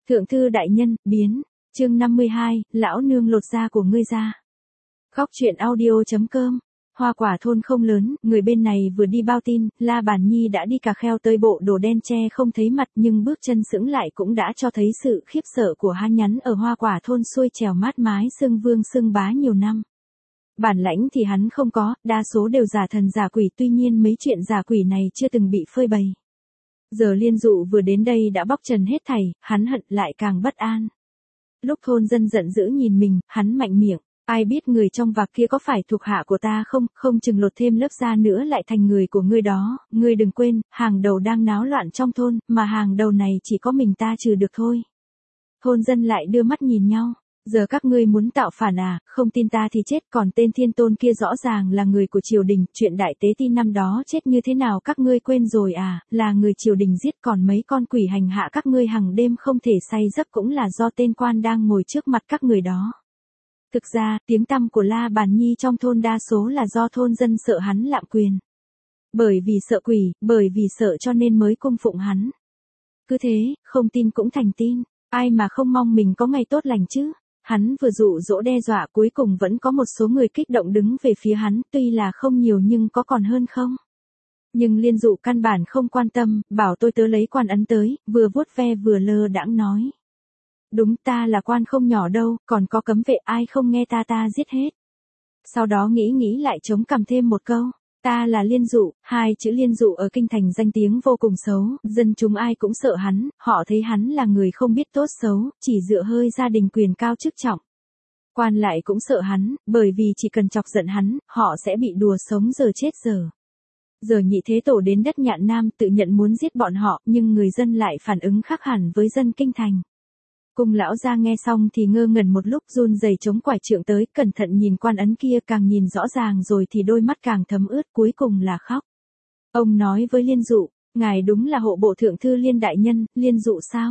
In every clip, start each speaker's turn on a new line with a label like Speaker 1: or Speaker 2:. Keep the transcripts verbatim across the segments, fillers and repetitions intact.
Speaker 1: Thượng thư đại nhân, biến, chương năm mươi hai, lão nương lột da của ngươi ra. Góc truyện audio.com. Hoa Quả thôn không lớn, người bên này vừa đi bao tin, La Bàn Nhi đã đi cà kheo tới bộ đồ đen che không thấy mặt, nhưng bước chân sững lại cũng đã cho thấy sự khiếp sợ của hai nhắn ở Hoa Quả thôn xuôi trèo mát mái xưng vương xưng bá nhiều năm. Bản lãnh thì hắn không có, đa số đều giả thần giả quỷ, tuy nhiên mấy chuyện giả quỷ này chưa từng bị phơi bày. Giờ Liên Dụ vừa đến đây đã bóc trần hết thảy, hắn hận lại càng bất an. Lúc thôn dân giận dữ nhìn mình, hắn mạnh miệng, ai biết người trong vạc kia có phải thuộc hạ của ta không, không chừng lột thêm lớp da nữa lại thành người của ngươi đó, ngươi đừng quên, hàng đầu đang náo loạn trong thôn, mà hàng đầu này chỉ có mình ta trừ được thôi. Thôn dân lại đưa mắt nhìn nhau. Giờ các ngươi muốn tạo phản à, không tin ta thì chết, còn tên Thiên Tôn kia rõ ràng là người của triều đình, chuyện đại tế ti năm đó chết như thế nào các ngươi quên rồi à, là người triều đình giết, còn mấy con quỷ hành hạ các ngươi hàng đêm không thể say giấc cũng là do tên quan đang ngồi trước mặt các người đó. Thực ra, tiếng tăm của La Bàn Nhi trong thôn đa số là do thôn dân sợ hắn lạm quyền. Bởi vì sợ quỷ, bởi vì sợ cho nên mới cung phụng hắn. Cứ thế, không tin cũng thành tin, ai mà không mong mình có ngày tốt lành chứ. Hắn vừa dụ dỗ đe dọa, cuối cùng vẫn có một số người kích động đứng về phía hắn, tuy là không nhiều nhưng có còn hơn không. Nhưng Liên Dụ căn bản không quan tâm, bảo tôi tớ lấy quan ấn tới, vừa vuốt ve vừa lơ đãng nói. Đúng, ta là quan không nhỏ đâu, còn có cấm vệ, ai không nghe ta ta giết hết. Sau đó nghĩ nghĩ lại chống cằm thêm một câu. Ta là Liên Dụ, hai chữ Liên Dụ ở kinh thành danh tiếng vô cùng xấu, dân chúng ai cũng sợ hắn, họ thấy hắn là người không biết tốt xấu, chỉ dựa hơi gia đình quyền cao chức trọng. Quan lại cũng sợ hắn, bởi vì chỉ cần chọc giận hắn, họ sẽ bị đùa sống giờ chết giờ. Giờ Nhị Thế Tổ đến đất Nhạn Nam tự nhận muốn giết bọn họ, nhưng người dân lại phản ứng khác hẳn với dân kinh thành. Cung lão gia nghe xong thì ngơ ngẩn một lúc, run rẩy chống quải trượng tới, cẩn thận nhìn quan ấn kia, càng nhìn rõ ràng rồi thì đôi mắt càng thấm ướt, cuối cùng là khóc. Ông nói với Liên Dụ, ngài đúng là hộ bộ thượng thư Liên đại nhân, Liên Dụ sao?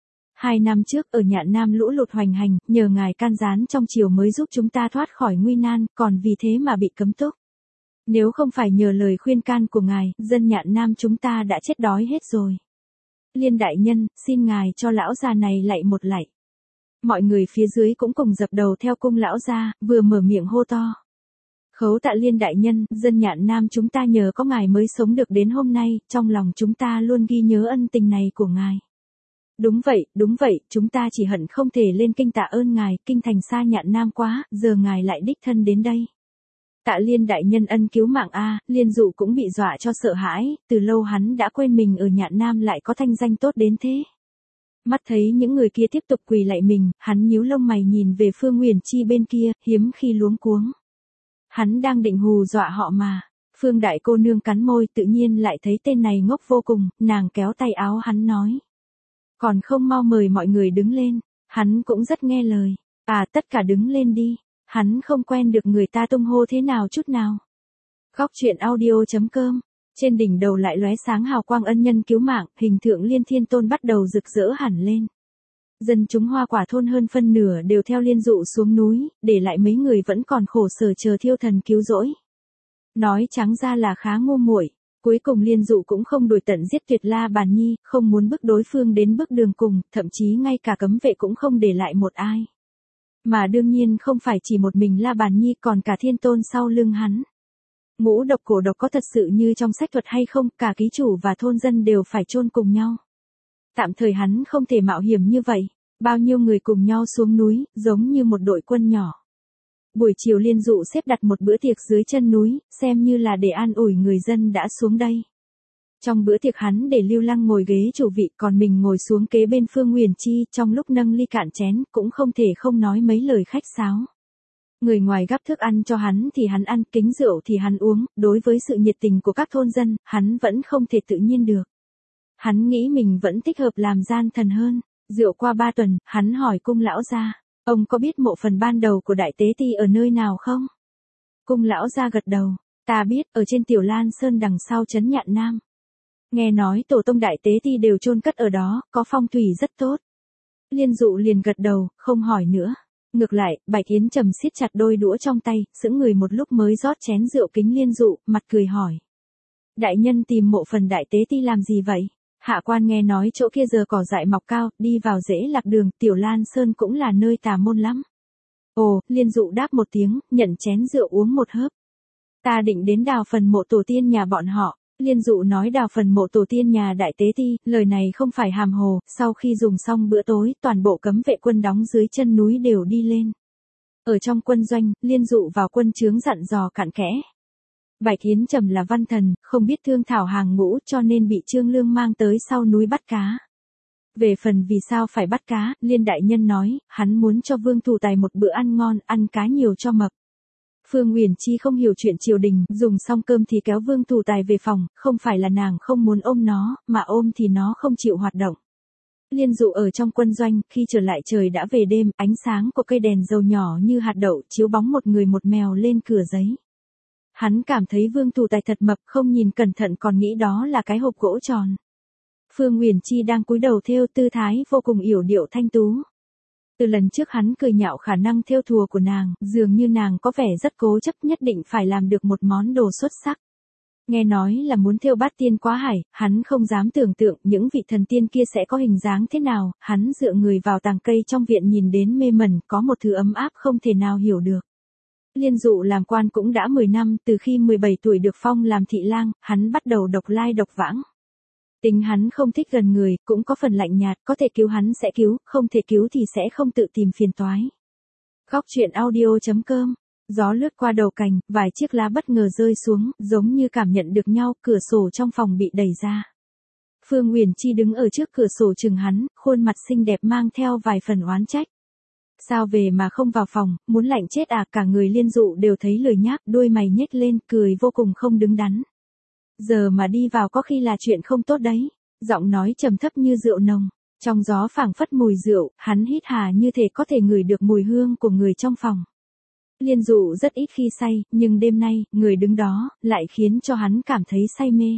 Speaker 1: Hai năm trước ở Nhạn Nam lũ lụt hoành hành, nhờ ngài can gián trong triều mới giúp chúng ta thoát khỏi nguy nan, còn vì thế mà bị cấm túc. Nếu không phải nhờ lời khuyên can của ngài, dân Nhạn Nam chúng ta đã chết đói hết rồi. Liên đại nhân, xin ngài cho lão già này lạy một lạy. Mọi người phía dưới cũng cùng dập đầu theo cung lão gia, vừa mở miệng hô to. Khấu tạ Liên đại nhân, dân Nhạn Nam chúng ta nhờ có ngài mới sống được đến hôm nay, trong lòng chúng ta luôn ghi nhớ ân tình này của ngài. Đúng vậy, đúng vậy, chúng ta chỉ hận không thể lên kinh tạ ơn ngài, kinh thành xa Nhạn Nam quá, giờ ngài lại đích thân đến đây. Tạ Liên đại nhân ân cứu mạng a, Liên Dụ cũng bị dọa cho sợ hãi, từ lâu hắn đã quên mình ở Nhạn Nam lại có thanh danh tốt đến thế. Mắt thấy những người kia tiếp tục quỳ lạy mình, hắn nhíu lông mày nhìn về Phương Nguyền Chi bên kia, hiếm khi luống cuống. Hắn đang định hù dọa họ mà. Phương đại cô nương cắn môi, tự nhiên lại thấy tên này ngốc vô cùng, nàng kéo tay áo hắn nói. Còn không mau mời mọi người đứng lên, hắn cũng rất nghe lời. À, tất cả đứng lên đi. Hắn không quen được người ta tung hô thế nào chút nào. Góc truyện audio.com. Trên đỉnh đầu lại lóe sáng hào quang ân nhân cứu mạng, hình tượng Liên Thiên Tôn bắt đầu rực rỡ hẳn lên. Dân chúng Hoa Quả thôn hơn phân nửa đều theo Liên Dụ xuống núi, để lại mấy người vẫn còn khổ sở chờ thiêu thần cứu rỗi. Nói trắng ra là khá ngu muội. Cuối cùng Liên Dụ cũng không đuổi tận giết tuyệt La Bàn Nhi, không muốn bức đối phương đến bước đường cùng, thậm chí ngay cả cấm vệ cũng không để lại một ai. Mà đương nhiên không phải chỉ một mình La Bàn Nhi, còn cả Thiên Tôn sau lưng hắn. Ngũ độc cổ độc có thật sự như trong sách thuật hay không, cả ký chủ và thôn dân đều phải chôn cùng nhau. Tạm thời hắn không thể mạo hiểm như vậy, bao nhiêu người cùng nhau xuống núi, giống như một đội quân nhỏ. Buổi chiều Liên Dụ xếp đặt một bữa tiệc dưới chân núi, xem như là để an ủi người dân đã xuống đây. Trong bữa tiệc hắn để Lưu Lăng ngồi ghế chủ vị, còn mình ngồi xuống kế bên Phương Nguyền Chi, trong lúc nâng ly cạn chén, cũng không thể không nói mấy lời khách sáo. Người ngoài gắp thức ăn cho hắn thì hắn ăn, kính rượu thì hắn uống, đối với sự nhiệt tình của các thôn dân, hắn vẫn không thể tự nhiên được. Hắn nghĩ mình vẫn thích hợp làm gian thần hơn. Rượu qua ba tuần, hắn hỏi cung lão gia, ông có biết mộ phần ban đầu của Đại Tế Ti ở nơi nào không? Cung lão gia gật đầu, ta biết, ở trên Tiểu Lan Sơn đằng sau trấn Nhạn Nam. Nghe nói tổ tông Đại Tế Ti đều chôn cất ở đó, có phong thủy rất tốt. Liên Dụ liền gật đầu, không hỏi nữa. Ngược lại, Bạch Yến Trầm siết chặt đôi đũa trong tay, sững người một lúc mới rót chén rượu kính Liên Dụ, mặt cười hỏi. Đại nhân tìm mộ phần Đại Tế Ti làm gì vậy? Hạ quan nghe nói chỗ kia giờ cỏ dại mọc cao, đi vào dễ lạc đường, Tiểu Lan Sơn cũng là nơi tà môn lắm. Ồ, Liên Dụ đáp một tiếng, nhận chén rượu uống một hớp. Ta định đến đào phần mộ tổ tiên nhà bọn họ. Liên Dụ nói đào phần mộ tổ tiên nhà Đại Tế Ti, lời này không phải hàm hồ, sau khi dùng xong bữa tối, toàn bộ cấm vệ quân đóng dưới chân núi đều đi lên. Ở trong quân doanh, Liên Dụ vào quân trướng dặn dò cặn kẽ. Bạch Yến Trầm là văn thần, không biết thương thảo hàng ngũ cho nên bị Trương Lương mang tới sau núi bắt cá. Về phần vì sao phải bắt cá, Liên Đại Nhân nói, hắn muốn cho Vương Thủ Tài một bữa ăn ngon, ăn cá nhiều cho mập. Phương Uyển Chi không hiểu chuyện triều đình, dùng xong cơm thì kéo Vương Thủ Tài về phòng, không phải là nàng không muốn ôm nó, mà ôm thì nó không chịu hoạt động. Liên Dụ ở trong quân doanh, khi trở lại trời đã về đêm, ánh sáng của cây đèn dầu nhỏ như hạt đậu chiếu bóng một người một mèo lên cửa giấy. Hắn cảm thấy Vương Thủ Tài thật mập, không nhìn cẩn thận còn nghĩ đó là cái hộp gỗ tròn. Phương Uyển Chi đang cúi đầu thêu, tư thái vô cùng yểu điệu thanh tú. Từ lần trước hắn cười nhạo khả năng thêu thùa của nàng, dường như nàng có vẻ rất cố chấp nhất định phải làm được một món đồ xuất sắc. Nghe nói là muốn thêu bát tiên quá hải, hắn không dám tưởng tượng những vị thần tiên kia sẽ có hình dáng thế nào, hắn dựa người vào tàng cây trong viện nhìn đến mê mẩn, có một thứ ấm áp không thể nào hiểu được. Liên Dụ làm quan cũng đã mười năm, từ khi mười bảy tuổi được phong làm thị lang, hắn bắt đầu độc lai độc vãng. Tính hắn không thích gần người, cũng có phần lạnh nhạt, có thể cứu hắn sẽ cứu, không thể cứu thì sẽ không tự tìm phiền toái. Góc truyện audio chấm com. Gió lướt qua đầu cành, vài chiếc lá bất ngờ rơi xuống, giống như cảm nhận được nhau, cửa sổ trong phòng bị đẩy ra. Phương Uyển Chi đứng ở trước cửa sổ chừng hắn, khuôn mặt xinh đẹp mang theo vài phần oán trách. Sao về mà không vào phòng, muốn lạnh chết à, cả người Liên Dụ đều thấy lười nhác, đôi mày nhếch lên, cười vô cùng không đứng đắn. Giờ mà đi vào có khi là chuyện không tốt đấy. Giọng nói trầm thấp như rượu nồng, trong gió phảng phất mùi rượu, hắn hít hà như thể có thể ngửi được mùi hương của người trong phòng. Liên Dụ rất ít khi say, nhưng đêm nay, người đứng đó, lại khiến cho hắn cảm thấy say mê.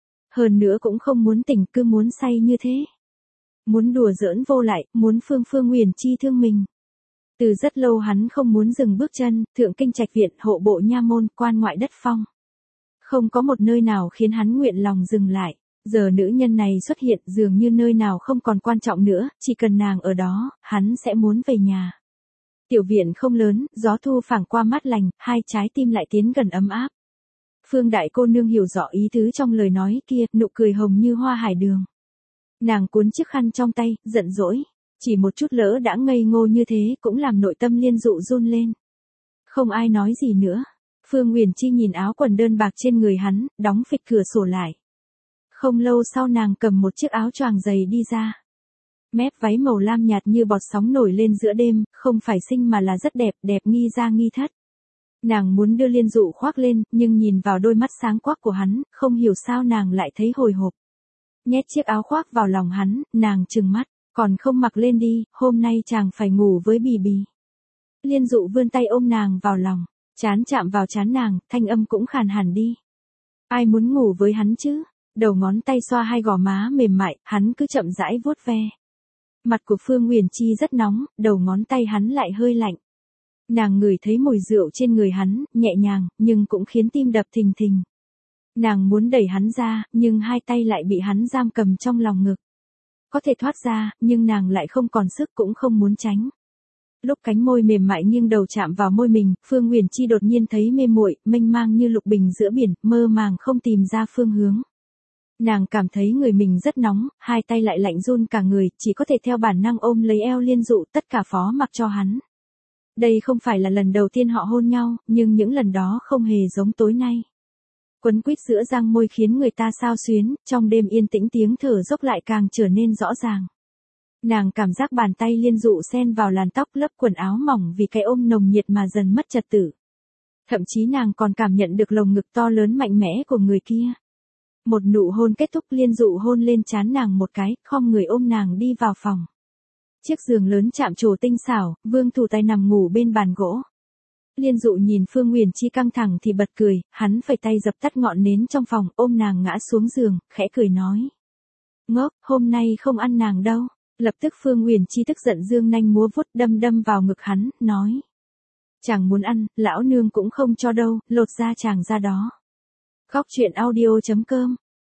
Speaker 1: Hơn nữa cũng không muốn tỉnh, cứ muốn say như thế. Muốn đùa giỡn vô lại, muốn Phương Phương Uyển Chi thương mình. Từ rất lâu hắn không muốn dừng bước chân, thượng kinh trạch viện, hộ bộ nha môn, quan ngoại đất phong. Không có một nơi nào khiến hắn nguyện lòng dừng lại. Giờ nữ nhân này xuất hiện, dường như nơi nào không còn quan trọng nữa, chỉ cần nàng ở đó, hắn sẽ muốn về nhà. Tiểu viện không lớn, gió thu phảng qua mát lành, hai trái tim lại tiến gần ấm áp. Phương đại cô nương hiểu rõ ý tứ trong lời nói kia, nụ cười hồng như hoa hải đường. Nàng cuốn chiếc khăn trong tay, giận dỗi. Chỉ một chút lỡ đã ngây ngô như thế cũng làm nội tâm Liên Dụ run lên. Không ai nói gì nữa. Phương Uyển Chi nhìn áo quần đơn bạc trên người hắn, đóng phịch cửa sổ lại. Không lâu sau nàng cầm một chiếc áo choàng dày đi ra. Mép váy màu lam nhạt như bọt sóng nổi lên giữa đêm, không phải xinh mà là rất đẹp, đẹp nghi ra nghi thất. Nàng muốn đưa Liên Dụ khoác lên, nhưng nhìn vào đôi mắt sáng quắc của hắn, không hiểu sao nàng lại thấy hồi hộp. Nhét chiếc áo khoác vào lòng hắn, nàng trừng mắt, còn không mặc lên đi, hôm nay chàng phải ngủ với Bì Bì. Liên Dụ vươn tay ôm nàng vào lòng, trán chạm vào trán nàng, thanh âm cũng khàn hẳn đi. Ai muốn ngủ với hắn chứ? Đầu ngón tay xoa hai gò má mềm mại, hắn cứ chậm rãi vuốt ve. Mặt của Phương Uyển Chi rất nóng, đầu ngón tay hắn lại hơi lạnh. Nàng ngửi thấy mùi rượu trên người hắn, nhẹ nhàng, nhưng cũng khiến tim đập thình thình. Nàng muốn đẩy hắn ra, nhưng hai tay lại bị hắn giam cầm trong lòng ngực. Có thể thoát ra, nhưng nàng lại không còn sức cũng không muốn tránh. Lúc cánh môi mềm mại nghiêng đầu chạm vào môi mình, Phương Uyển Chi đột nhiên thấy mê muội, mênh mang như lục bình giữa biển, mơ màng không tìm ra phương hướng. Nàng cảm thấy người mình rất nóng, hai tay lại lạnh run cả người, chỉ có thể theo bản năng ôm lấy eo Liên Dụ, tất cả phó mặc cho hắn. Đây không phải là lần đầu tiên họ hôn nhau, nhưng những lần đó không hề giống tối nay. Quấn quýt giữa răng môi khiến người ta xao xuyến, trong đêm yên tĩnh tiếng thở dốc lại càng trở nên rõ ràng. Nàng cảm giác bàn tay Liên Dụ xen vào làn tóc lớp quần áo mỏng vì cái ôm nồng nhiệt mà dần mất trật tự. Thậm chí nàng còn cảm nhận được lồng ngực to lớn mạnh mẽ của người kia. Một nụ hôn kết thúc, Liên Dụ hôn lên trán nàng một cái, khom người ôm nàng đi vào phòng. Chiếc giường lớn chạm trổ tinh xảo, Vương Thủ Tài nằm ngủ bên bàn gỗ. Liên Dụ nhìn Phương Uyển Chi căng thẳng thì bật cười, hắn phẩy tay dập tắt ngọn nến trong phòng, ôm nàng ngã xuống giường, khẽ cười nói. Ngốc, hôm nay không ăn nàng đâu. Lập tức Phương Uyển Chi tức giận giương nanh múa vuốt đâm đâm vào ngực hắn, nói. Chàng muốn ăn, lão nương cũng không cho đâu, lột da chàng ra đó. Góc truyện audio chấm com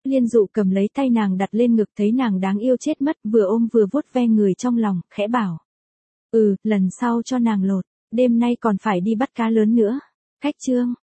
Speaker 1: Liên Dụ cầm lấy tay nàng đặt lên ngực, thấy nàng đáng yêu chết mất, vừa ôm vừa vuốt ve người trong lòng, khẽ bảo. Ừ, lần sau cho nàng lột, đêm nay còn phải đi bắt cá lớn nữa. Khách trương.